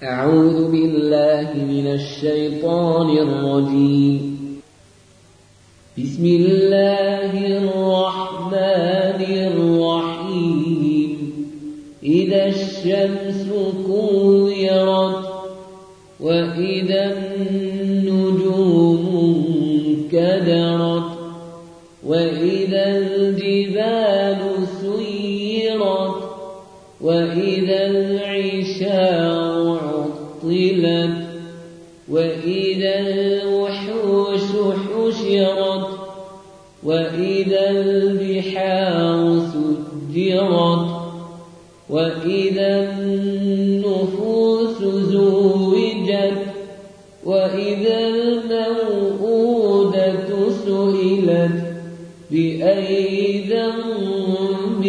أعوذ بالله من الشيطان الرجيم. بسم الله الرحمن الرحيم. إذا الشمس كورت وإذا النجوم انكدرت وإذا الجبال سيرت وإذا العشار عطلت وإذا الوحوش حشرت وإذا البحار سجرت وإذا النفوس زوجت وإذا الموءودة سئلت بأي ذنب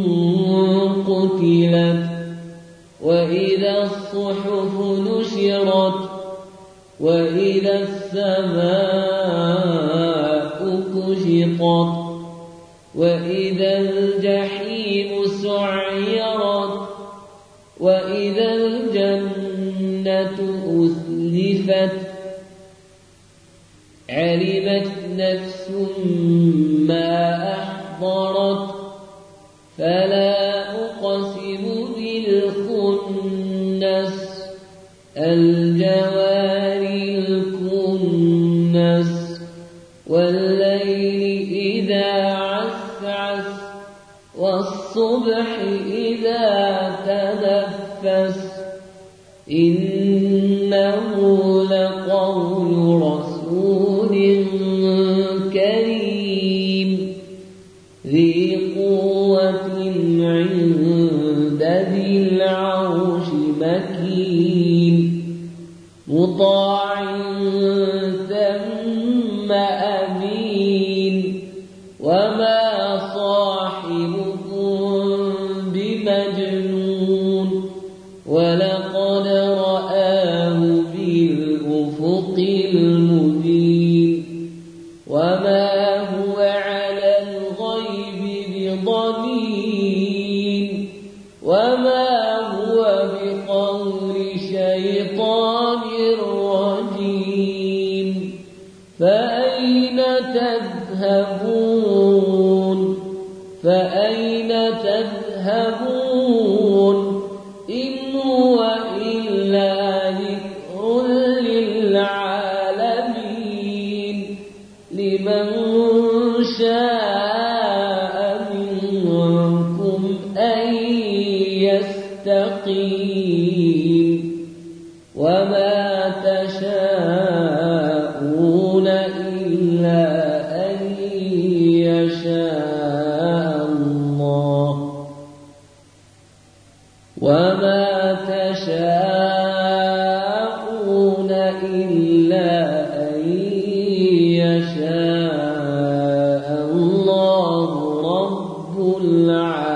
قتلت وإذا الصحف نشرت وإذا السماء كشطت وإذا الجحيم سعرت وإذا الجنة أزلفت علمت نفس ما أحضرت فلا أقسم بالخنس الجوار الكنس والليل إذا عسعس والصبح إذا تنفس إنه لقول رسول كريم ذي قوة عند ذي العرش مكين مطاع ثم أمين وما صاحبكم بمجنون ولقد رآه بالأفق المبين وما هو على الغيب بضنين وما هو بقول شيطان رجيم فأين تذهبون فأين تذهبون إن هو إلا ذكر للعالمين لمن شاء منكم أن يستقيم وما تشاءون إلا أن يشاء الله وما تشاءون إلا أن يشاء الله رب العالمين.